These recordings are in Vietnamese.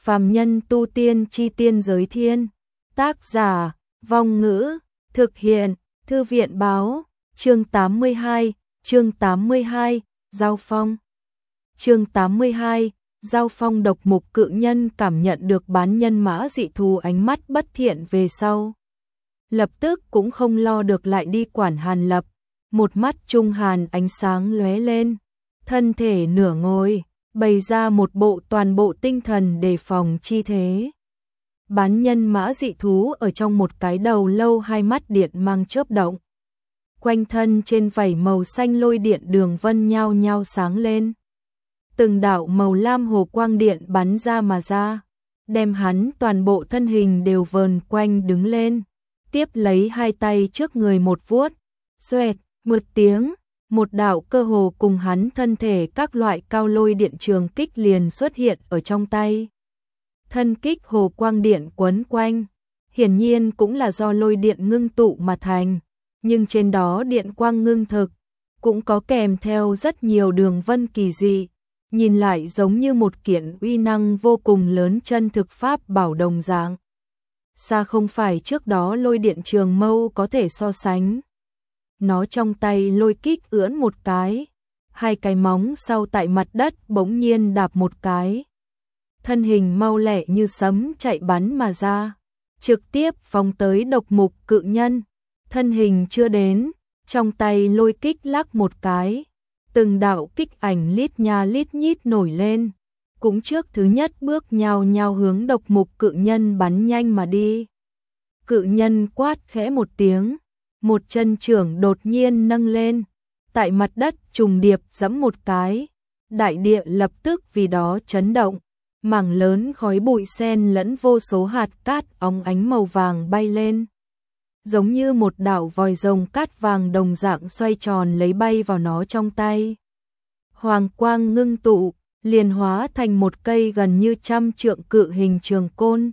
Phàm nhân tu tiên chi tiên giới thiên. Tác giả, Vong Ngữ, thực hiện, Thư viện báo, chương 82, Giao Phong. Chương 82, Giao Phong. Độc Mục Cự Nhân cảm nhận được bán nhân mã dị thú ánh mắt bất thiện về sau. Lập tức cũng không lo được lại đi quản Hàn Lập, một mắt trung hàn ánh sáng lóe lên, thân thể nửa ngồi, bày ra một bộ toàn bộ tinh thần đề phòng chi thế. Bán nhân mã dị thú ở trong một cái đầu lâu hai mắt điện mang chớp động. Quanh thân trên vảy màu xanh lôi điện đường vân nhao nhao sáng lên. Từng đạo màu lam hồ quang điện bắn ra mà ra, đem hắn toàn bộ thân hình đều vờn quanh đứng lên. Tiếp lấy hai tay trước người một vuốt, xoẹt, một tiếng, một đạo cơ hồ cùng hắn thân thể các loại cao lôi điện trường kích liền xuất hiện ở trong tay. Thân kích hồ quang điện quấn quanh, hiển nhiên cũng là do lôi điện ngưng tụ mà thành, nhưng trên đó điện quang ngưng thực, cũng có kèm theo rất nhiều đường vân kỳ dị, nhìn lại giống như một kiện uy năng vô cùng lớn chân thực pháp bảo đồng dạng. Xa không phải trước đó lôi điện trường mâu có thể so sánh. Nó trong tay lôi kích ưỡn một cái, hai cái móng sau tại mặt đất bỗng nhiên đạp một cái. Thân hình mau lẹ như sấm chạy bắn mà ra, trực tiếp phóng tới Độc Mục Cự Nhân. Thân hình chưa đến, trong tay lôi kích lắc một cái, từng đạo kích ảnh lít nha lít nhít nổi lên, cũng trước thứ nhất bước nhào nhào hướng Độc Mục Cự Nhân bắn nhanh mà đi. Cự Nhân quát khẽ một tiếng, một chân trưởng đột nhiên nâng lên, tại mặt đất trùng điệp giẫm một cái, đại địa lập tức vì đó chấn động, mảng lớn khói bụi xen lẫn vô số hạt cát óng ánh màu vàng bay lên, giống như một đạo vòi rồng cát vàng đồng dạng xoay tròn lấy bay vào nó trong tay. Hoàng quang ngưng tụ, liền hóa thành một cây gần như 100 trượng cự hình trường côn.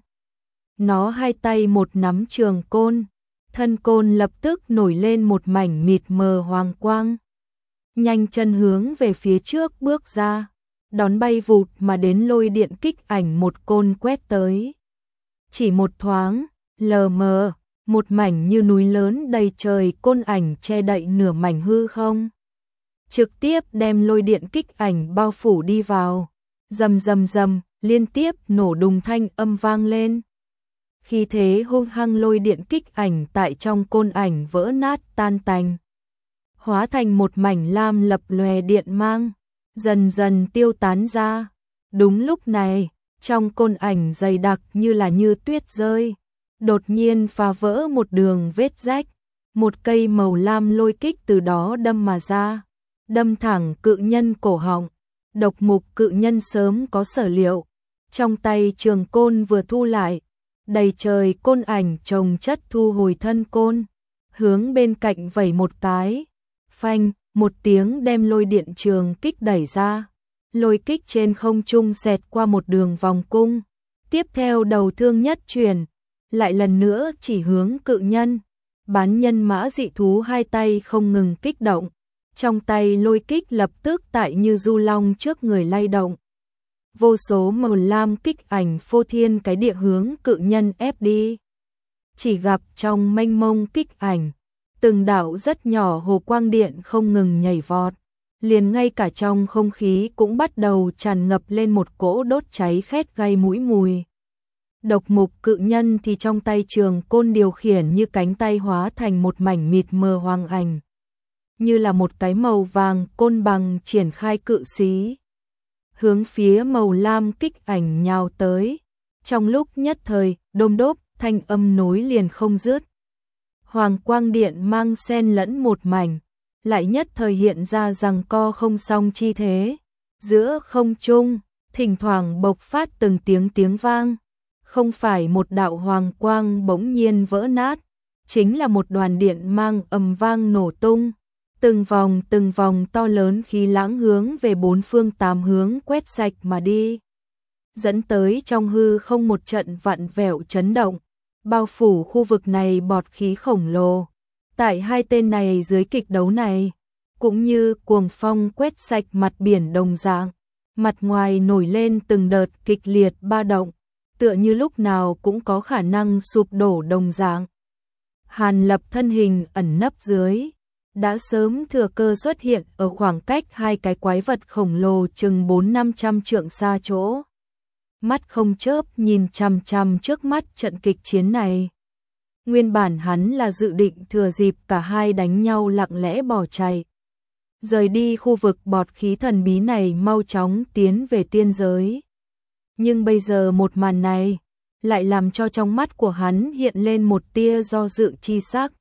Nó hai tay một nắm trường côn, thân côn lập tức nổi lên một mảnh mịt mờ hoàng quang. Nhanh chân hướng về phía trước bước ra, đón bay vụt mà đến lôi điện kích ảnh một côn quét tới. Chỉ một thoáng, lờ mờ, một mảnh như núi lớn đầy trời côn ảnh che đậy nửa mảnh hư không. Trực tiếp đem lôi điện kích ảnh bao phủ đi vào, rầm rầm rầm, liên tiếp nổ đùng thanh âm vang lên. Khi thế hung hăng lôi điện kích ảnh tại trong côn ảnh vỡ nát tan tành, hóa thành một mảnh lam lập lòe điện mang, dần dần tiêu tán ra. Đúng lúc này, trong côn ảnh dày đặc như tuyết rơi, đột nhiên phá vỡ một đường vết rách, một cây màu lam lôi kích từ đó đâm mà ra, đâm thẳng Cự Nhân cổ họng. Độc Mục Cự Nhân sớm có sở liệu, trong tay trường côn vừa thu lại, đầy trời côn ảnh chồng chất thu hồi thân côn, hướng bên cạnh vẩy một cái, phanh, một tiếng đem lôi điện trường kích đẩy ra. Lôi kích trên không trung xẹt qua một đường vòng cung, tiếp theo đầu thương nhất chuyển, lại lần nữa chỉ hướng Cự Nhân. Bán nhân mã dị thú hai tay không ngừng kích động, trong tay lôi kích lập tức tại như du long trước người lay động. Vô số màu lam kích ảnh phô thiên cái địa hướng Cự Nhân ép đi. Chỉ gặp trong mênh mông kích ảnh, từng đạo rất nhỏ hồ quang điện không ngừng nhảy vọt, liền ngay cả trong không khí cũng bắt đầu tràn ngập lên một cỗ đốt cháy khét gây mũi mùi. Độc Mục Cự Nhân thì trong tay trường côn điều khiển như cánh tay hóa thành một mảnh mịt mờ hoàng ảnh, như là một cái màu vàng côn bằng triển khai cự xí, hướng phía màu lam kích ảnh nhào tới. Trong lúc nhất thời, đôm đốp, thanh âm nối liền không dứt. Hoàng quang điện mang xen lẫn một mảnh, lại nhất thời hiện ra giằng co không xong chi thế. Giữa không trung, thỉnh thoảng bộc phát từng tiếng vang, không phải một đạo hoàng quang bỗng nhiên vỡ nát, chính là một đoàn điện mang ầm vang nổ tung. Từng vòng to lớn khí lãng hướng về bốn phương tám hướng quét sạch mà đi, dẫn tới trong hư không một trận vặn vẹo chấn động, bao phủ khu vực này bọt khí khổng lồ. Tại hai tên này dưới kịch đấu này, cũng như cuồng phong quét sạch mặt biển đồng dạng, mặt ngoài nổi lên từng đợt kịch liệt ba động, tựa như lúc nào cũng có khả năng sụp đổ đồng dạng. Hàn Lập thân hình ẩn nấp dưới, đã sớm thừa cơ xuất hiện ở khoảng cách hai cái quái vật khổng lồ chừng 400-500 trượng xa chỗ. Mắt không chớp nhìn chằm chằm trước mắt trận kịch chiến này. Nguyên bản hắn là dự định thừa dịp cả hai đánh nhau lặng lẽ bỏ chạy, rời đi khu vực bọt khí thần bí này, mau chóng tiến về tiên giới. Nhưng bây giờ một màn này lại làm cho trong mắt của hắn hiện lên một tia do dự chi sắc.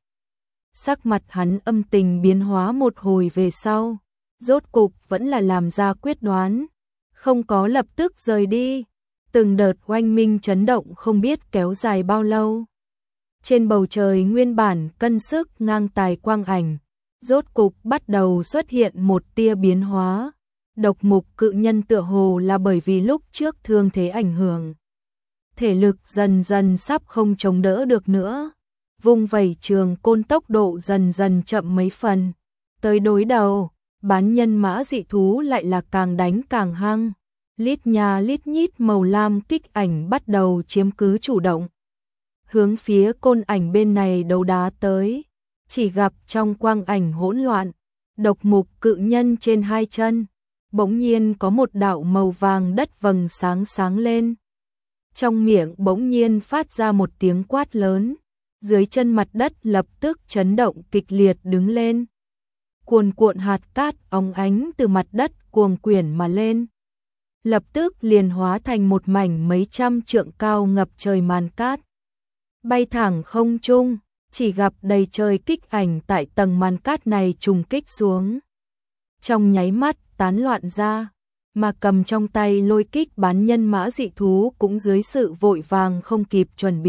Sắc mặt hắn âm tình biến hóa một hồi về sau, rốt cục vẫn là làm ra quyết đoán, không có lập tức rời đi. Từng đợt oanh minh chấn động không biết kéo dài bao lâu. Trên bầu trời nguyên bản cân sức ngang tài quang ảnh, rốt cục bắt đầu xuất hiện một tia biến hóa. Độc mục cự nhân tựa hồ là bởi vì lúc trước thương thế ảnh hưởng, thể lực dần dần sắp không chống đỡ được nữa. Vung vẩy trường côn tốc độ dần dần chậm mấy phần. Tới đối đầu, bán nhân mã dị thú lại là càng đánh càng hăng. Lít nha lít nhít màu lam kích ảnh bắt đầu chiếm cứ chủ động, hướng phía côn ảnh bên này đấu đá tới. Chỉ gặp trong quang ảnh hỗn loạn, độc mục cự nhân trên hai chân, bỗng nhiên có một đạo màu vàng đất vầng sáng sáng lên. Trong miệng bỗng nhiên phát ra một tiếng quát lớn, dưới chân mặt đất lập tức chấn động kịch liệt đứng lên. Cuồn cuộn hạt cát óng ánh từ mặt đất cuồng quyển mà lên, lập tức liền hóa thành một mảnh mấy trăm trượng cao ngập trời màn cát. Bay thẳng không trung, chỉ gặp đầy trời kích ảnh tại tầng màn cát này trùng kích xuống. Trong nháy mắt tán loạn ra, mà cầm trong tay lôi kích bán nhân mã dị thú cũng dưới sự vội vàng không kịp chuẩn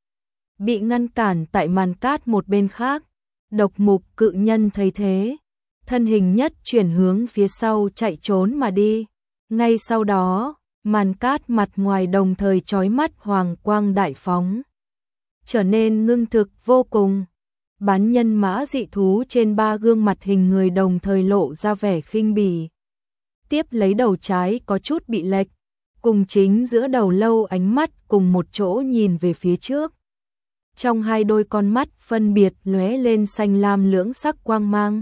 bị ngăn cản tại màn cát một bên khác. Độc mục cự nhân thấy thế, thân hình nhất chuyển hướng phía sau chạy trốn mà đi. Ngay sau đó, màn cát mặt ngoài đồng thời chói mắt hoàng quang đại phóng, trở nên ngưng thực vô cùng. Bán nhân mã dị thú trên ba gương mặt hình người đồng thời lộ ra vẻ khinh bỉ. Tiếp lấy đầu trái có chút bị lệch, cùng chính giữa đầu lâu ánh mắt cùng một chỗ nhìn về phía trước. Trong hai đôi con mắt phân biệt lóe lên xanh lam lưỡng sắc quang mang.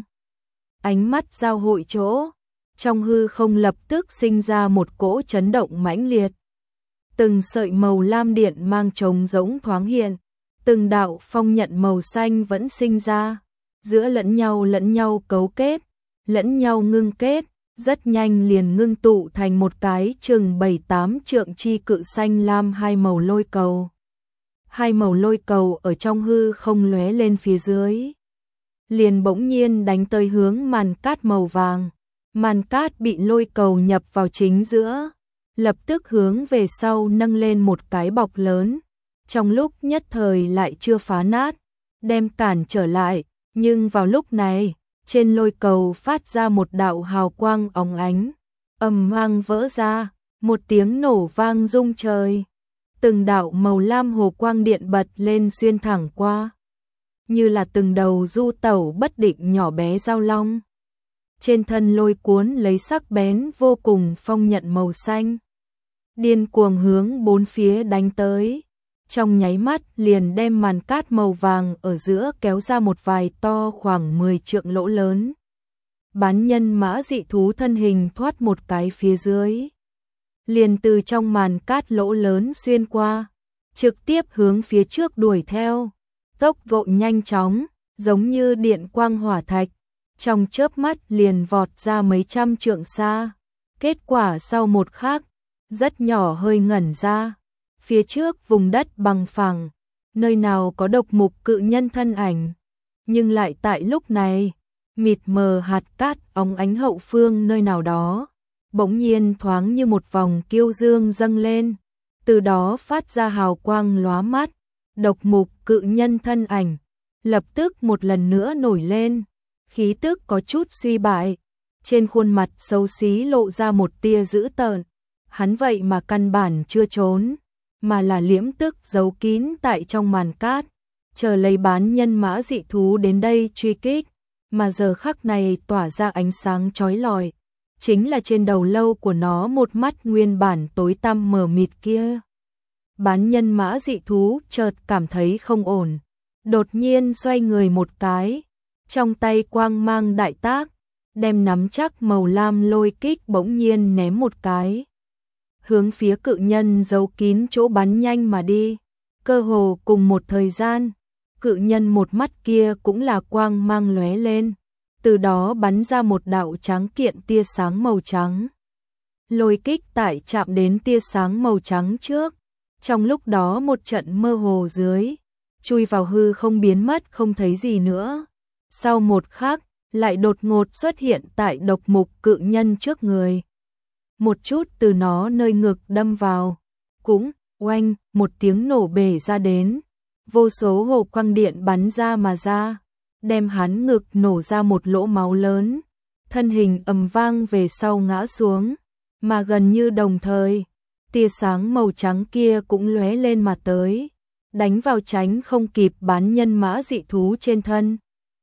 Ánh mắt giao hội chỗ, trong hư không lập tức sinh ra một cỗ chấn động mãnh liệt. Từng sợi màu lam điện mang trống rỗng thoáng hiện, từng đạo phong nhận màu xanh vẫn sinh ra, giữa lẫn nhau cấu kết, lẫn nhau ngưng kết, rất nhanh liền ngưng tụ thành một cái chừng 7-8 trượng chi cự xanh lam hai màu lôi cầu. Hai màu lôi cầu ở trong hư không lóe lên phía dưới, liền bỗng nhiên đánh tới hướng màn cát màu vàng. Màn cát bị lôi cầu nhập vào chính giữa, lập tức hướng về sau nâng lên một cái bọc lớn. Trong lúc nhất thời lại chưa phá nát, đem cản trở lại, nhưng vào lúc này, trên lôi cầu phát ra một đạo hào quang óng ánh, ầm vang vỡ ra, một tiếng nổ vang rung trời. Từng đạo màu lam hồ quang điện bật lên xuyên thẳng qua, như là từng đầu du tẩu bất định nhỏ bé dao long. Trên thân lôi cuốn lấy sắc bén vô cùng phong nhận màu xanh, điên cuồng hướng bốn phía đánh tới. Trong nháy mắt liền đem màn cát màu vàng ở giữa kéo ra một vài to khoảng 10 trượng lỗ lớn. Bán nhân mã dị thú thân hình thoát một cái phía dưới, liền từ trong màn cát lỗ lớn xuyên qua, trực tiếp hướng phía trước đuổi theo. Tốc độ nhanh chóng, giống như điện quang hỏa thạch, trong chớp mắt liền vọt ra mấy trăm trượng xa. Kết quả sau một khắc, rất nhỏ hơi ngẩn ra. Phía trước vùng đất bằng phẳng, nơi nào có độc mục cự nhân thân ảnh. Nhưng lại tại lúc này, mịt mờ hạt cát óng ánh hậu phương nơi nào đó, bỗng nhiên thoáng như một vòng kiêu dương dâng lên, từ đó phát ra hào quang lóa mắt. Độc mục cự nhân thân ảnh lập tức một lần nữa nổi lên, khí tức có chút suy bại, trên khuôn mặt xấu xí lộ ra một tia dữ tợn. Hắn vậy mà căn bản chưa trốn, mà là liễm tức giấu kín tại trong màn cát, chờ lấy bán nhân mã dị thú đến đây truy kích. Mà giờ khắc này tỏa ra ánh sáng chói lọi, chính là trên đầu lâu của nó một mắt nguyên bản tối tăm mờ mịt kia. Bán nhân mã dị thú chợt cảm thấy không ổn, đột nhiên xoay người một cái, trong tay quang mang đại tác, đem nắm chắc màu lam lôi kích bỗng nhiên ném một cái, hướng phía cự nhân giấu kín chỗ bắn nhanh mà đi. Cơ hồ cùng một thời gian, cự nhân một mắt kia cũng là quang mang lóe lên, từ đó bắn ra một đạo trắng kiện tia sáng màu trắng. Lôi kích tại chạm đến tia sáng màu trắng trước, trong lúc đó một trận mơ hồ dưới, chui vào hư không biến mất không thấy gì nữa. Sau một khắc, lại đột ngột xuất hiện tại độc mục cự nhân trước người. Một chút từ nó nơi ngực đâm vào, cũng oanh một tiếng nổ bể ra đến, vô số hồ quang điện bắn ra mà ra, đem hắn ngực nổ ra một lỗ máu lớn, thân hình ầm vang về sau ngã xuống, mà gần như đồng thời, tia sáng màu trắng kia cũng lóe lên mà tới, đánh vào tránh không kịp bán nhân mã dị thú trên thân.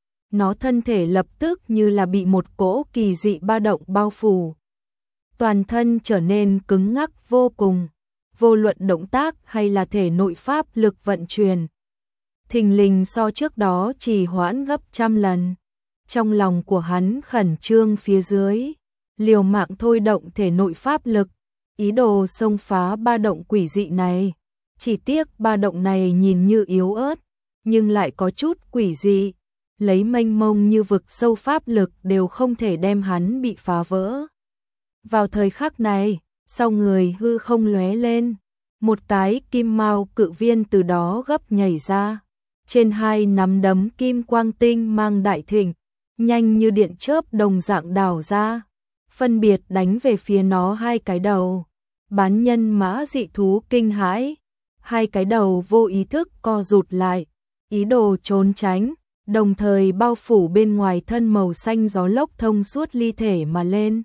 Nó thân thể lập tức như là bị một cỗ kỳ dị ba động bao phủ, toàn thân trở nên cứng ngắc vô cùng, vô luận động tác hay là thể nội pháp lực vận chuyển, thình lình so trước đó trì hoãn gấp trăm lần. Trong lòng của hắn khẩn trương phía dưới, liều mạng thôi động thể nội pháp lực, ý đồ xông phá ba động quỷ dị này. Chỉ tiếc ba động này nhìn như yếu ớt, nhưng lại có chút quỷ dị, lấy mênh mông như vực sâu pháp lực đều không thể đem hắn bị phá vỡ. Vào thời khắc này, sau người hư không lóe lên, một cái kim mao cự viên từ đó gấp nhảy ra, trên hai nắm đấm kim quang tinh mang đại thịnh, nhanh như điện chớp đồng dạng đảo ra, phân biệt đánh về phía nó hai cái đầu. Bán nhân mã dị thú kinh hãi, hai cái đầu vô ý thức co rụt lại, ý đồ trốn tránh, đồng thời bao phủ bên ngoài thân màu xanh gió lốc thông suốt ly thể mà lên,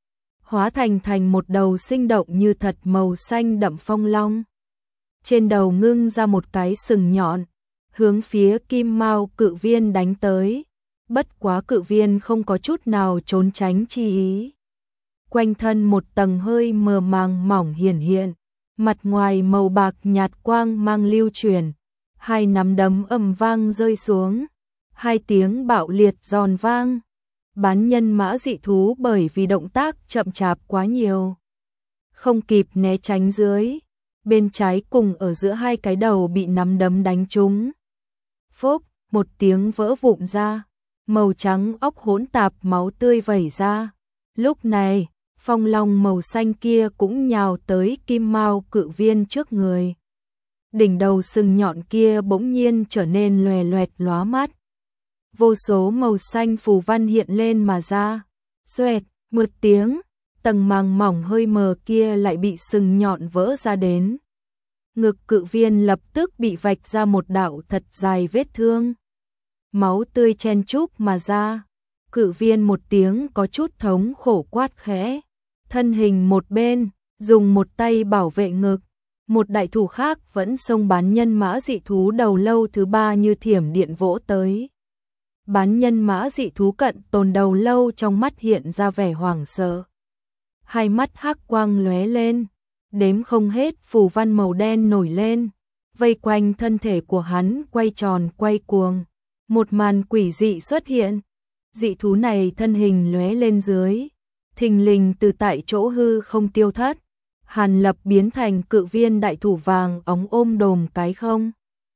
hóa thành một đầu sinh động như thật màu xanh đậm phong long. Trên đầu ngưng ra một cái sừng nhọn, hướng phía kim mao cự viên đánh tới, bất quá cự viên không có chút nào trốn tránh chi ý. Quanh thân một tầng hơi mờ màng mỏng hiển hiện, mặt ngoài màu bạc nhạt quang mang lưu chuyển, hai nắm đấm ầm vang rơi xuống, hai tiếng bạo liệt giòn vang. Bán nhân mã dị thú bởi vì động tác chậm chạp quá nhiều, không kịp né tránh dưới, bên trái cùng ở giữa hai cái đầu bị nắm đấm đánh trúng. Phốc, một tiếng vỡ vụn ra, màu trắng óc hỗn tạp máu tươi vẩy ra. Lúc này, phong long màu xanh kia cũng nhào tới kim mao cự viên trước người. Đỉnh đầu sừng nhọn kia bỗng nhiên trở nên loè loẹt lóa mắt. Vô số màu xanh phù văn hiện lên mà ra. Xoẹt, một tiếng, tầng màng mỏng hơi mờ kia lại bị sừng nhọn vỡ ra đến. Ngực cự viên lập tức bị vạch ra một đạo thật dài vết thương. Máu tươi chen chúc mà ra. Cự viên một tiếng có chút thống khổ quát khẽ. Thân hình một bên, dùng một tay bảo vệ ngực. Một đại thủ khác vẫn xông bán nhân mã dị thú đầu lâu thứ ba như thiểm điện vỗ tới. Bán nhân mã dị thú cận tồn đầu lâu trong mắt hiện ra vẻ hoảng sợ. Hai mắt hắc quang lóe lên, đếm không hết phù văn màu đen nổi lên, vây quanh thân thể của hắn quay tròn quay cuồng. Một màn quỷ dị xuất hiện, dị thú này thân hình lóe lên dưới, thình lình từ tại chỗ hư không tiêu thất. Hàn Lập biến thành cự viên đại thủ vàng óng ôm đồm cái không.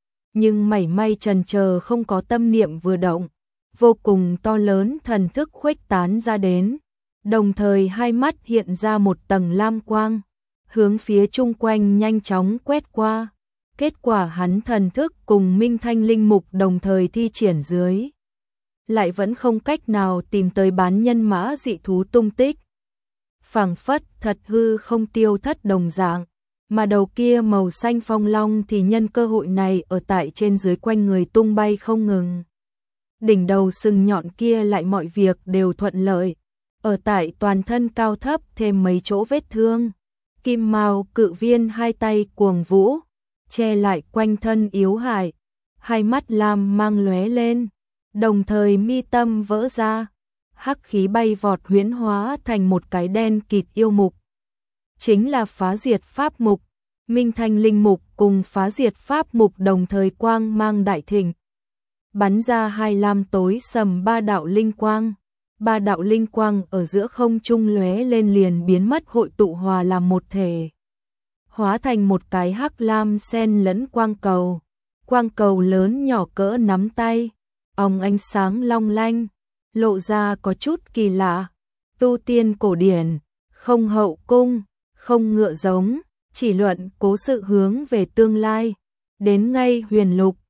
Nhưng mảy may chần chờ không có tâm niệm vừa động, vô cùng to lớn thần thức khuếch tán ra đến, đồng thời hai mắt hiện ra một tầng lam quang, hướng phía chung quanh nhanh chóng quét qua. Kết quả hắn thần thức cùng Minh Thanh linh mục đồng thời thi triển dưới, lại vẫn không cách nào tìm tới bán nhân mã dị thú tung tích. Phảng phất thật hư không tiêu thất đồng dạng, mà đầu kia màu xanh phong long thì nhân cơ hội này ở tại trên dưới quanh người tung bay không ngừng. Đỉnh đầu sừng nhọn kia lại mọi việc đều thuận lợi, ở tại toàn thân cao thấp thêm mấy chỗ vết thương. Kim mao cự viên hai tay cuồng vũ, che lại quanh thân yếu hại, hai mắt lam mang lóe lên, đồng thời mi tâm vỡ ra, hắc khí bay vọt huyễn hóa thành một cái đen kịt yêu mục. Chính là phá diệt pháp mục, Minh Thanh linh mục cùng phá diệt pháp mục đồng thời quang mang đại thịnh. Bắn ra hai lam tối sầm ba đạo linh quang. Ba đạo linh quang ở giữa không trung lóe lên liền biến mất hội tụ hòa làm một thể. Hóa thành một cái hắc lam xen lẫn quang cầu. Quang cầu lớn nhỏ cỡ nắm tay. Óng ánh sáng long lanh. Lộ ra có chút kỳ lạ. Tu tiên cổ điển. Không hậu cung. Không ngựa giống. Chỉ luận cố sự hướng về tương lai. Đến ngay huyền lục.